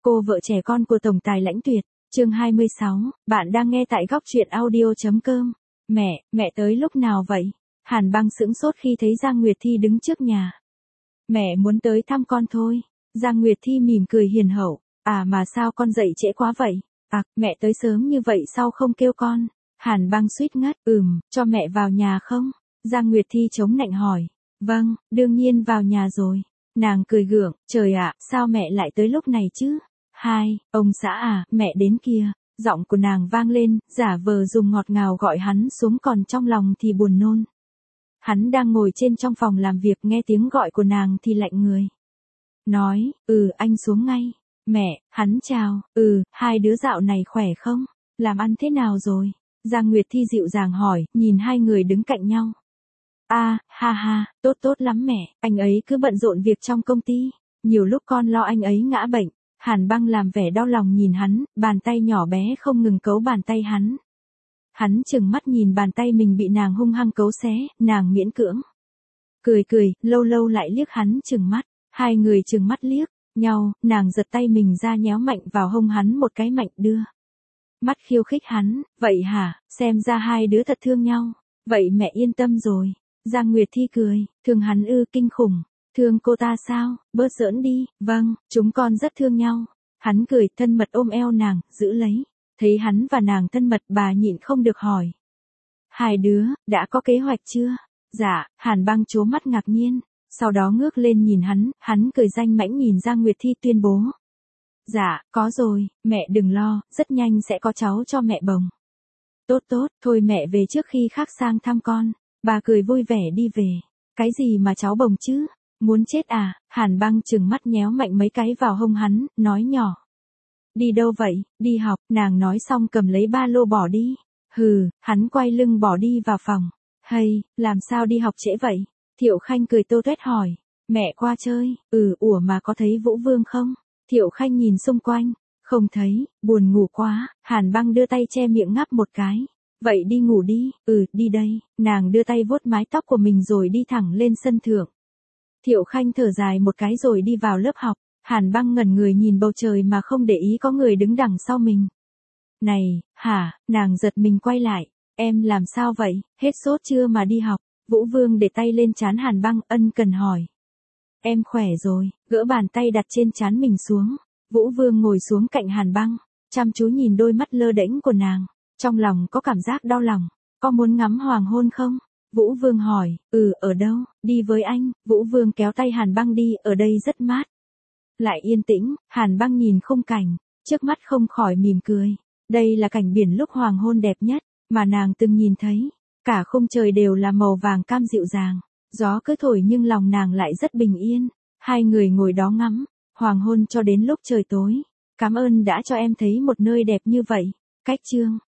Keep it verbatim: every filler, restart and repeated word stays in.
Cô vợ trẻ con của tổng tài Lãnh Tuyệt, chương hai mươi sáu, bạn đang nghe tại góc truyện audio.com. Mẹ, mẹ tới lúc nào vậy? Hàn Băng sững sốt khi thấy Giang Nguyệt Thi đứng trước nhà. Mẹ muốn tới thăm con thôi. Giang Nguyệt Thi mỉm cười hiền hậu. À mà sao con dậy trễ quá vậy? À, mẹ tới sớm như vậy sao không kêu con? Hàn Băng suýt ngất. Ừm, cho mẹ vào nhà không? Giang Nguyệt Thi chống nạnh hỏi. Vâng, đương nhiên vào nhà rồi. Nàng cười gượng, trời ạ, sao mẹ lại tới lúc này chứ? Hai, ông xã à, mẹ đến kia. Giọng của nàng vang lên, giả vờ dùng ngọt ngào gọi hắn xuống còn trong lòng thì buồn nôn. Hắn đang ngồi trên trong phòng làm việc nghe tiếng gọi của nàng thì lạnh người. Nói, ừ anh xuống ngay. Mẹ, hắn chào, ừ, hai đứa dạo này khỏe không? Làm ăn thế nào rồi? Giang Nguyệt Thi dịu dàng hỏi, nhìn hai người đứng cạnh nhau. A, à, ha ha, tốt tốt lắm mẹ, anh ấy cứ bận rộn việc trong công ty. Nhiều lúc con lo anh ấy ngã bệnh. Hàn Băng làm vẻ đau lòng nhìn hắn, bàn tay nhỏ bé không ngừng cấu bàn tay hắn. Hắn chừng mắt nhìn bàn tay mình bị nàng hung hăng cấu xé, nàng miễn cưỡng. Cười cười, lâu lâu lại liếc hắn chừng mắt, hai người chừng mắt liếc nhau, nàng giật tay mình ra nhéo mạnh vào hông hắn một cái mạnh đưa. Mắt khiêu khích hắn, vậy hả, xem ra hai đứa thật thương nhau, vậy mẹ yên tâm rồi. Giang Nguyệt Thi cười, thương hắn ư kinh khủng. Thương cô ta sao, bớt giỡn đi, vâng, chúng con rất thương nhau. Hắn cười thân mật ôm eo nàng, giữ lấy. Thấy hắn và nàng thân mật bà nhịn không được hỏi. Hai đứa, đã có kế hoạch chưa? Dạ, Hàn Băng trố mắt ngạc nhiên. Sau đó ngước lên nhìn hắn, hắn cười danh mãnh nhìn Giang Nguyệt Thi tuyên bố. Dạ, có rồi, mẹ đừng lo, rất nhanh sẽ có cháu cho mẹ bồng. Tốt tốt, thôi mẹ về trước khi khác sang thăm con. Bà cười vui vẻ đi về. Cái gì mà cháu bồng chứ? Muốn chết à? Hàn Băng chừng mắt nhéo mạnh mấy cái vào hông hắn, nói nhỏ. Đi đâu vậy? Đi học, nàng nói xong cầm lấy ba lô bỏ đi. Hừ, hắn quay lưng bỏ đi vào phòng. Hay, làm sao đi học trễ vậy? Thiệu Khanh cười tô tuét hỏi. Mẹ qua chơi, ừ, ủa mà có thấy Vũ Vương không? Thiệu Khanh nhìn xung quanh, không thấy, buồn ngủ quá. Hàn Băng đưa tay che miệng ngáp một cái. Vậy đi ngủ đi, ừ, đi đây. Nàng đưa tay vuốt mái tóc của mình rồi đi thẳng lên sân thượng. Thiệu Khanh thở dài một cái rồi đi vào lớp học. Hàn Băng ngẩn người nhìn bầu trời mà không để ý có người đứng đằng sau mình. Này, hả, nàng giật mình quay lại. Em làm sao vậy, hết sốt chưa mà đi học? Vũ Vương để tay lên trán Hàn Băng ân cần hỏi. Em khỏe rồi, gỡ bàn tay đặt trên trán mình xuống. Vũ Vương ngồi xuống cạnh Hàn Băng, chăm chú nhìn đôi mắt lơ đễnh của nàng. Trong lòng có cảm giác đau lòng. Có muốn ngắm hoàng hôn không? Vũ Vương hỏi, ừ, ở đâu? Đi với anh. Vũ Vương kéo tay Hàn Băng đi, ở đây rất mát. Lại yên tĩnh, Hàn Băng nhìn khung cảnh, trước mắt không khỏi mỉm cười. Đây là cảnh biển lúc hoàng hôn đẹp nhất, mà nàng từng nhìn thấy. Cả khung trời đều là màu vàng cam dịu dàng. Gió cứ thổi nhưng lòng nàng lại rất bình yên. Hai người ngồi đó ngắm, hoàng hôn cho đến lúc trời tối. Cảm ơn đã cho em thấy một nơi đẹp như vậy. Cách chương